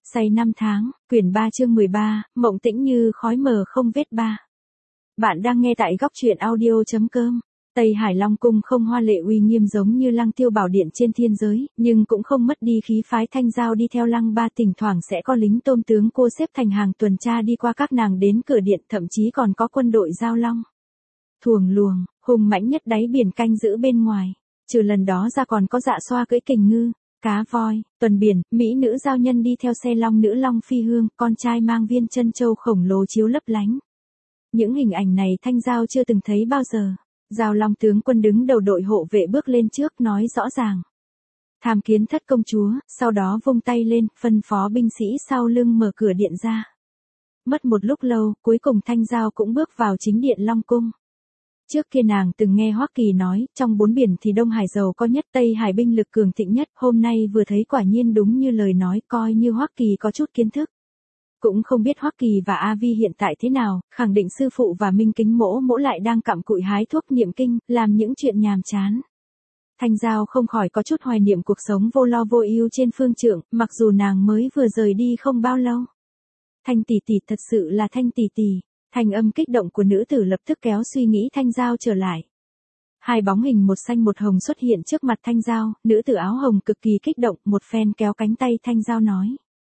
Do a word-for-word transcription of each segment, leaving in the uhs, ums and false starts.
Say năm tháng, quyển ba chương mười ba, mộng tĩnh như khói mờ không vết ba. Bạn đang nghe tại góc truyện audio.com. Tây Hải Long Cung không hoa lệ uy nghiêm giống như Lăng Tiêu Bảo Điện trên thiên giới, nhưng cũng không mất đi khí phái. Thanh Giao đi theo Lăng Ba, thỉnh thoảng sẽ có lính tôm tướng cô xếp thành hàng tuần tra đi qua các nàng đến cửa điện, thậm chí còn có quân đội giao long. Thuồng luồng, hùng mãnh nhất đáy biển canh giữ bên ngoài. Trừ lần đó ra còn có Dạ Xoa cưỡi kình ngư, cá voi, tuần biển, mỹ nữ giao nhân đi theo xe long, nữ long phi hương, con trai mang viên chân châu khổng lồ chiếu lấp lánh. Những hình ảnh này Thanh Giao chưa từng thấy bao giờ. Giao long tướng quân đứng đầu đội hộ vệ bước lên trước nói rõ ràng. Tham kiến thất công chúa, sau đó vung tay lên, phân phó binh sĩ sau lưng mở cửa điện ra. Mất một lúc lâu, cuối cùng Thanh Giao cũng bước vào chính điện Long Cung. Trước kia nàng từng nghe Hoắc Kỳ nói, trong bốn biển thì Đông Hải giàu có nhất, Tây Hải binh lực cường thịnh nhất, hôm nay vừa thấy quả nhiên đúng như lời nói, coi như Hoắc Kỳ có chút kiến thức. Cũng không biết Hoắc Kỳ và A Vi hiện tại thế nào, khẳng định sư phụ và Minh Kính Mỗ Mỗ lại đang cặm cụi hái thuốc niệm kinh, làm những chuyện nhàm chán. Thanh Giao không khỏi có chút hoài niệm cuộc sống vô lo vô ưu trên phương trượng, mặc dù nàng mới vừa rời đi không bao lâu. Thanh tỷ tỷ, thật sự là Thanh tỷ tỷ. Thanh âm kích động của nữ tử lập tức kéo suy nghĩ Thanh Giao trở lại. Hai bóng hình một xanh một hồng xuất hiện trước mặt Thanh Giao, nữ tử áo hồng cực kỳ kích động, một phen kéo cánh tay Thanh Giao nói.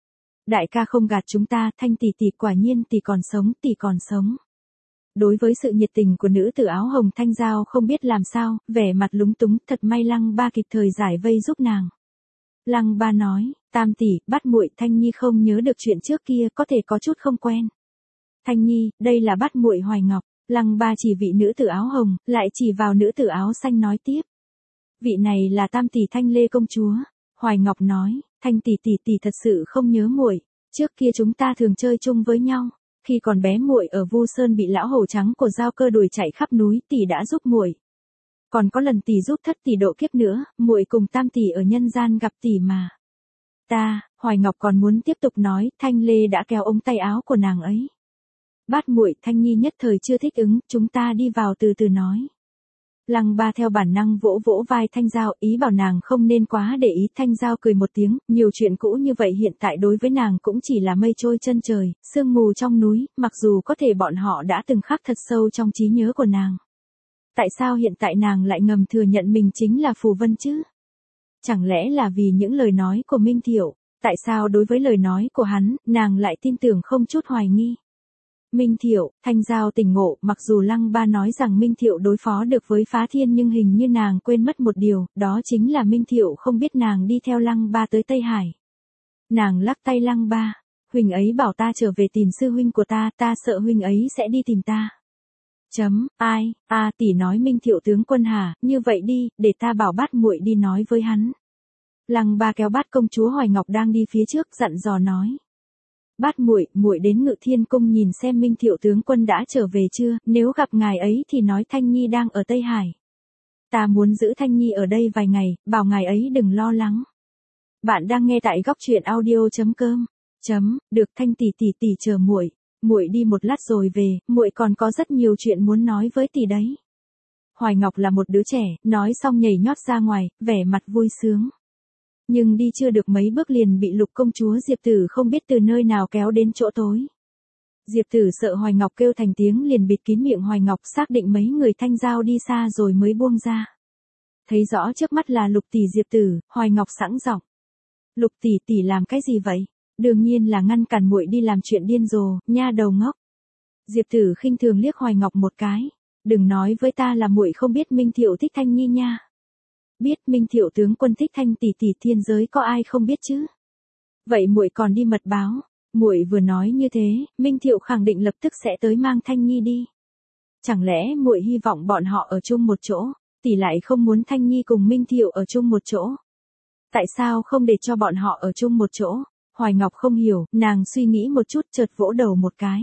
Đại ca không gạt chúng ta, Thanh tỷ tỷ, quả nhiên tỷ còn sống, tỷ còn sống. Đối với sự nhiệt tình của nữ tử áo hồng, Thanh Giao không biết làm sao, vẻ mặt lúng túng, thật may Lăng Ba kịp thời giải vây giúp nàng. Lăng Ba nói, tam tỷ, Bát muội, Thanh Nhi không nhớ được chuyện trước kia, có thể có chút không quen. Thanh Nhi, đây là Bát muội Hoài Ngọc. Lăng Ba chỉ vị nữ tử áo hồng, lại chỉ vào nữ tử áo xanh nói tiếp. Vị này là tam tỷ Thanh Lê công chúa. Hoài Ngọc nói, Thanh tỷ tỷ tỷ thật sự không nhớ muội, trước kia chúng ta thường chơi chung với nhau, khi còn bé muội ở Vu Sơn bị lão hổ trắng của Giao Cơ đuổi chạy khắp núi, tỷ đã giúp muội. Còn có lần tỷ giúp thất tỷ độ kiếp nữa, muội cùng tam tỷ ở nhân gian gặp tỷ mà. Ta, Hoài Ngọc còn muốn tiếp tục nói, Thanh Lê đã kéo ống tay áo của nàng ấy. Bát muội, Thanh Nhi nhất thời chưa thích ứng, chúng ta đi vào từ từ nói. Lăng Ba theo bản năng vỗ vỗ vai Thanh Giao, ý bảo nàng không nên quá để ý. Thanh Giao cười một tiếng, nhiều chuyện cũ như vậy hiện tại đối với nàng cũng chỉ là mây trôi chân trời, sương mù trong núi, mặc dù có thể bọn họ đã từng khắc thật sâu trong trí nhớ của nàng. Tại sao hiện tại nàng lại ngầm thừa nhận mình chính là Phù Vân chứ? Chẳng lẽ là vì những lời nói của Minh Thiệu? Tại sao đối với lời nói của hắn, nàng lại tin tưởng không chút hoài nghi? Minh Thiệu, Thanh Giao tỉnh ngộ, mặc dù Lăng Ba nói rằng Minh Thiệu đối phó được với Phá Thiên nhưng hình như nàng quên mất một điều, đó chính là Minh Thiệu không biết nàng đi theo Lăng Ba tới Tây Hải. Nàng lắc tay Lăng Ba, huynh ấy bảo ta trở về tìm sư huynh của ta, ta sợ huynh ấy sẽ đi tìm ta. Chấm, ai, a à, tỷ nói Minh Thiệu tướng quân hả, như vậy đi, để ta bảo Bát muội đi nói với hắn. Lăng Ba kéo Bát công chúa Hoài Ngọc đang đi phía trước dặn dò nói. Bát muội, muội đến Ngự Thiên cung nhìn xem Minh Thiệu tướng quân đã trở về chưa, nếu gặp ngài ấy thì nói Thanh Nhi đang ở Tây Hải. Ta muốn giữ Thanh Nhi ở đây vài ngày, bảo ngài ấy đừng lo lắng. Bạn đang nghe tại góc truyện audio.com. Chấm, được Thanh tỷ tỷ tỷ chờ muội, muội đi một lát rồi về, muội còn có rất nhiều chuyện muốn nói với tỷ đấy. Hoài Ngọc là một đứa trẻ, nói xong nhảy nhót ra ngoài, vẻ mặt vui sướng. Nhưng đi chưa được mấy bước liền bị Lục công chúa Diệp Tử không biết từ nơi nào kéo đến chỗ tối. Diệp Tử sợ Hoài Ngọc kêu thành tiếng liền bịt kín miệng Hoài Ngọc, xác định mấy người Thanh Giao đi xa rồi mới buông ra. Thấy rõ trước mắt là Lục tỷ Diệp Tử, Hoài Ngọc sẵn giọng. Lục tỷ tỷ làm cái gì vậy? Đương nhiên là ngăn cản muội đi làm chuyện điên rồ, nha đầu ngốc. Diệp Tử khinh thường liếc Hoài Ngọc một cái. Đừng nói với ta là muội không biết Minh Thiệu thích Thanh Nhi nha. Biết Minh Thiệu tướng quân thích Thanh tỷ tỷ, thiên giới có ai không biết chứ? Vậy muội còn đi mật báo, muội vừa nói như thế, Minh Thiệu khẳng định lập tức sẽ tới mang Thanh Nhi đi. Chẳng lẽ muội hy vọng bọn họ ở chung một chỗ, tỷ lại không muốn Thanh Nhi cùng Minh Thiệu ở chung một chỗ? Tại sao không để cho bọn họ ở chung một chỗ? Hoài Ngọc không hiểu, nàng suy nghĩ một chút chợt vỗ đầu một cái.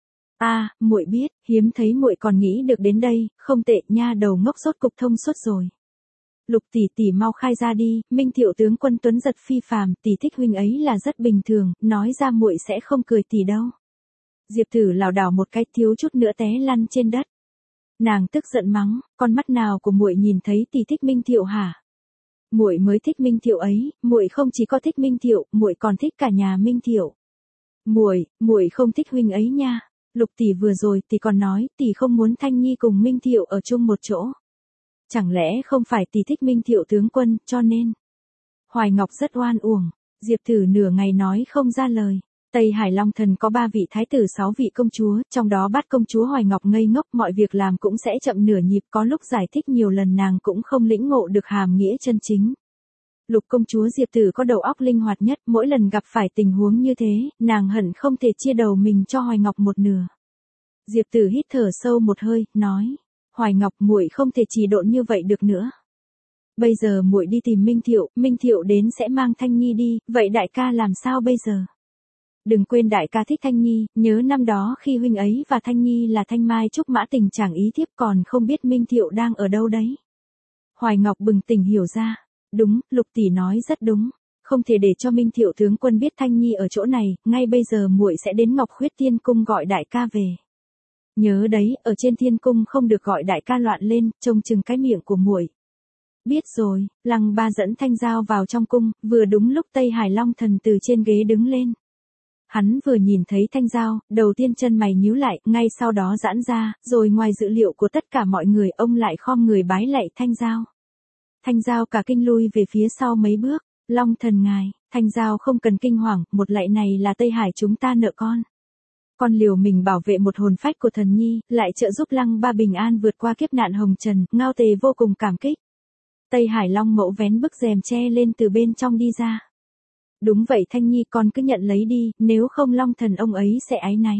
A, à, muội biết, hiếm thấy muội còn nghĩ được đến đây, không tệ, nha đầu ngốc sốt cục thông suốt rồi. Lục tỷ tỷ mau khai ra đi, Minh Thiệu tướng quân tuấn giật phi phàm, tỷ thích huynh ấy là rất bình thường, nói ra muội sẽ không cười tỷ đâu. Diệp Tử lảo đảo một cái thiếu chút nữa té lăn trên đất. Nàng tức giận mắng, con mắt nào của muội nhìn thấy tỷ thích Minh Thiệu hả? Muội mới thích Minh Thiệu ấy, muội không chỉ có thích Minh Thiệu, muội còn thích cả nhà Minh Thiệu. Muội, muội không thích huynh ấy nha. Lục tỷ vừa rồi tỷ còn nói tỷ không muốn Thanh Nhi cùng Minh Thiệu ở chung một chỗ. Chẳng lẽ không phải tỷ thích Minh Thiệu tướng quân, cho nên. Hoài Ngọc rất oan uổng, Diệp Tử nửa ngày nói không ra lời. Tây Hải Long Thần có ba vị thái tử sáu vị công chúa, trong đó Bát công chúa Hoài Ngọc ngây ngốc, mọi việc làm cũng sẽ chậm nửa nhịp, có lúc giải thích nhiều lần nàng cũng không lĩnh ngộ được hàm nghĩa chân chính. Lục công chúa Diệp Tử có đầu óc linh hoạt nhất, mỗi lần gặp phải tình huống như thế, nàng hận không thể chia đầu mình cho Hoài Ngọc một nửa. Diệp Tử hít thở sâu một hơi, nói: "Hoài Ngọc, muội không thể trì độn như vậy được nữa. Bây giờ muội đi tìm Minh Thiệu, Minh Thiệu đến sẽ mang Thanh Nhi đi, vậy đại ca làm sao bây giờ? Đừng quên đại ca thích Thanh Nhi, nhớ năm đó khi huynh ấy và Thanh Nhi là thanh mai trúc mã tình chẳng ý thiếp, còn không biết Minh Thiệu đang ở đâu đấy." Hoài Ngọc bừng tỉnh hiểu ra. Đúng, Lục tỷ nói rất đúng. Không thể để cho Minh Thiệu tướng quân biết Thanh Nhi ở chỗ này, ngay bây giờ muội sẽ đến Ngọc Khuyết Thiên Cung gọi đại ca về. Nhớ đấy, ở trên thiên cung không được gọi đại ca loạn lên, trông chừng cái miệng của muội. Biết rồi. Lăng Ba dẫn Thanh Giao vào trong cung, vừa đúng lúc Tây Hải Long Thần từ trên ghế đứng lên. Hắn vừa nhìn thấy Thanh Giao, đầu tiên chân mày nhíu lại, ngay sau đó giãn ra, rồi ngoài dự liệu của tất cả mọi người, ông lại khom người bái lạy Thanh Giao. Thanh Giao cả kinh lui về phía sau mấy bước. Long Thần ngài, Thanh Giao không cần kinh hoàng, một lạy này là Tây Hải chúng ta nợ con. Con liều mình bảo vệ một hồn phách của thần nhi, lại trợ giúp Lăng Ba bình an vượt qua kiếp nạn hồng trần, Ngao Tề vô cùng cảm kích. Tây Hải Long Mẫu vén bức rèm che lên từ bên trong đi ra. Đúng vậy Thanh Nhi, con cứ nhận lấy đi, nếu không Long Thần ông ấy sẽ áy náy.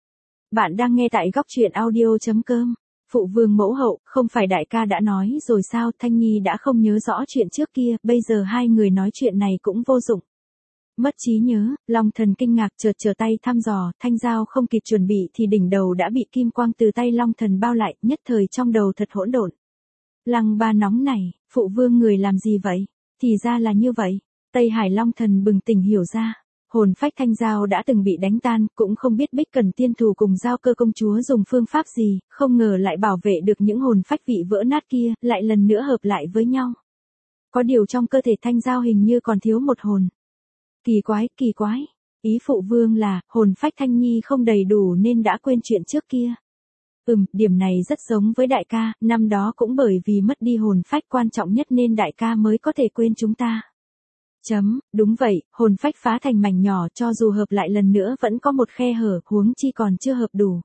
Bạn đang nghe tại góc truyện audio.com. Phụ vương mẫu hậu, không phải đại ca đã nói rồi sao? Thanh Nhi đã không nhớ rõ chuyện trước kia, bây giờ hai người nói chuyện này cũng vô dụng. Mất trí nhớ, Long Thần kinh ngạc chợt trở tay thăm dò, Thanh Giao không kịp chuẩn bị thì đỉnh đầu đã bị kim quang từ tay Long Thần bao lại, nhất thời trong đầu thật hỗn độn. Lăng Ba nóng này, phụ vương người làm gì vậy? Thì ra là như vậy. Tây Hải Long Thần bừng tỉnh hiểu ra. Hồn phách Thanh Giao đã từng bị đánh tan, cũng không biết Bích Cần Tiên Thù cùng Giao Cơ công chúa dùng phương pháp gì, không ngờ lại bảo vệ được những hồn phách vị vỡ nát kia, lại lần nữa hợp lại với nhau. Có điều trong cơ thể Thanh Giao hình như còn thiếu một hồn. Kỳ quái, kỳ quái. Ý phụ vương là, hồn phách Thanh Nhi không đầy đủ nên đã quên chuyện trước kia. Ừm, điểm này rất giống với đại ca, năm đó cũng bởi vì mất đi hồn phách quan trọng nhất nên đại ca mới có thể quên chúng ta. Chấm, đúng vậy, hồn phách phá thành mảnh nhỏ cho dù hợp lại lần nữa vẫn có một khe hở, huống chi còn chưa hợp đủ.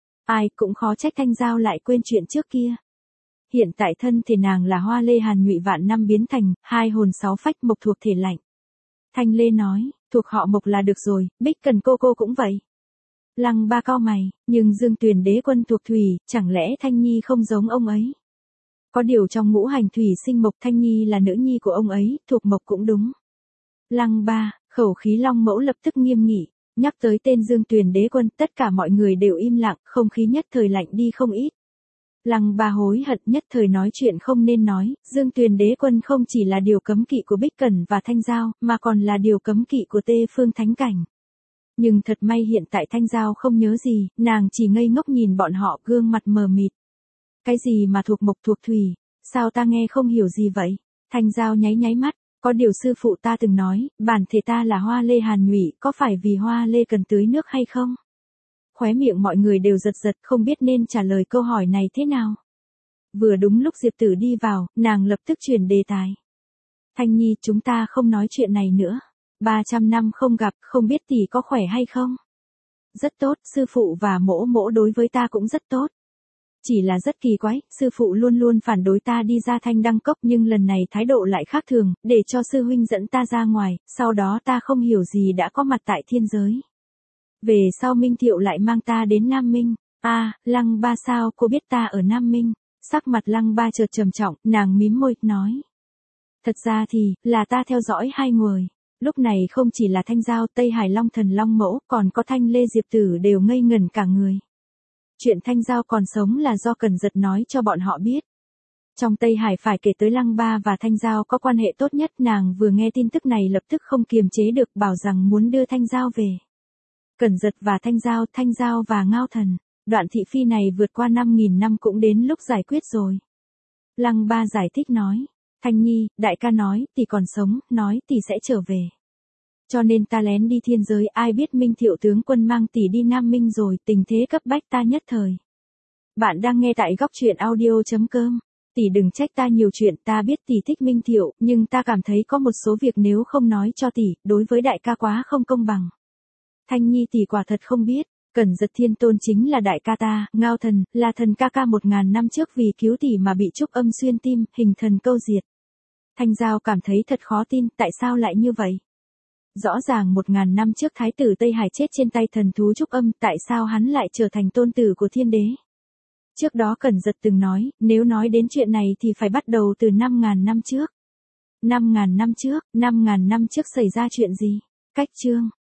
Ai cũng khó trách Thanh Giao lại quên chuyện trước kia. Hiện tại thân thì nàng là Hoa Lê Hàn Nhụy vạn năm biến thành, hai hồn sáu phách mộc thuộc thể lạnh. Thanh Lê nói, thuộc họ Mộc là được rồi, Bích Cần cô cô cũng vậy. Lăng Ba cau mày, nhưng Dương Tuyền đế quân thuộc thủy, chẳng lẽ Thanh Nhi không giống ông ấy? Có điều trong ngũ hành thủy sinh mộc, Thanh Nhi là nữ nhi của ông ấy, thuộc mộc cũng đúng. Lăng Ba, khẩu khí Long Mẫu lập tức nghiêm nghị, nhắc tới tên Dương Tuyền đế quân, tất cả mọi người đều im lặng, không khí nhất thời lạnh đi không ít. Lăng Ba hối hận nhất thời nói chuyện không nên nói, Dương Tuyền đế quân không chỉ là điều cấm kỵ của Bích Cẩn và Thanh Giao, mà còn là điều cấm kỵ của Tê Phương Thánh Cảnh. Nhưng thật may hiện tại Thanh Giao không nhớ gì, nàng chỉ ngây ngốc nhìn bọn họ, gương mặt mờ mịt. Cái gì mà thuộc mộc thuộc thủy, sao ta nghe không hiểu gì vậy? Thanh Giao nháy nháy mắt, có điều sư phụ ta từng nói, bản thể ta là Hoa Lê Hàn Nhụy, có phải vì Hoa Lê cần tưới nước hay không? Khóe miệng mọi người đều giật giật, không biết nên trả lời câu hỏi này thế nào. Vừa đúng lúc Diệp Tử đi vào, nàng lập tức chuyển đề tài. Thanh Nhi, chúng ta không nói chuyện này nữa. ba trăm năm không gặp, không biết tỷ có khỏe hay không? Rất tốt, sư phụ và mỗ mỗ đối với ta cũng rất tốt. Chỉ là rất kỳ quái, sư phụ luôn luôn phản đối ta đi ra Thanh Đăng Cốc nhưng lần này thái độ lại khác thường, để cho sư huynh dẫn ta ra ngoài, sau đó ta không hiểu gì đã có mặt tại thiên giới. Về sau Minh Thiệu lại mang ta đến Nam Minh. A, à, Lăng Ba sao cô biết ta ở Nam Minh? Sắc mặt Lăng Ba chợt trầm trọng, nàng mím môi, nói. Thật ra thì, là ta theo dõi hai người. Lúc này không chỉ là Thanh Giao, Tây Hải Long Thần Long Mẫu, còn có Thanh Lê Diệp Tử đều ngây ngẩn cả người. Chuyện Thanh Giao còn sống là do Cẩn Giật nói cho bọn họ biết. Trong Tây Hải phải kể tới Lăng Ba và Thanh Giao có quan hệ tốt nhất, nàng vừa nghe tin tức này lập tức không kiềm chế được, bảo rằng muốn đưa Thanh Giao về. Cẩn Giật và Thanh Giao, Thanh Giao và Ngao Thần, đoạn thị phi này vượt qua năm nghìn năm cũng đến lúc giải quyết rồi. Lăng Ba giải thích nói, Thanh Nhi, đại ca nói, tỷ còn sống, nói tỷ sẽ trở về. Cho nên ta lén đi thiên giới, ai biết Minh Thiệu tướng quân mang tỷ đi Nam Minh rồi, tình thế cấp bách ta nhất thời. Bạn đang nghe tại góc truyện audio.com. Tỷ đừng trách ta nhiều chuyện, ta biết tỷ thích Minh Thiệu, nhưng ta cảm thấy có một số việc nếu không nói cho tỷ, đối với đại ca quá không công bằng. Thanh Nhi tỷ quả thật không biết, Cẩn Giật Thiên Tôn chính là đại ca ta, Ngao Thần, là thần ca ca một ngàn năm trước vì cứu tỷ mà bị trúc âm xuyên tim, hình thần câu diệt. Thanh Giao cảm thấy thật khó tin, tại sao lại như vậy? Rõ ràng một ngàn năm trước Thái tử Tây Hải chết trên tay thần thú trúc âm, tại sao hắn lại trở thành tôn tử của thiên đế? Trước đó Cẩn Giật từng nói, nếu nói đến chuyện này thì phải bắt đầu từ năm ngàn năm trước. năm ngàn năm trước, năm ngàn năm trước xảy ra chuyện gì? Cách chương.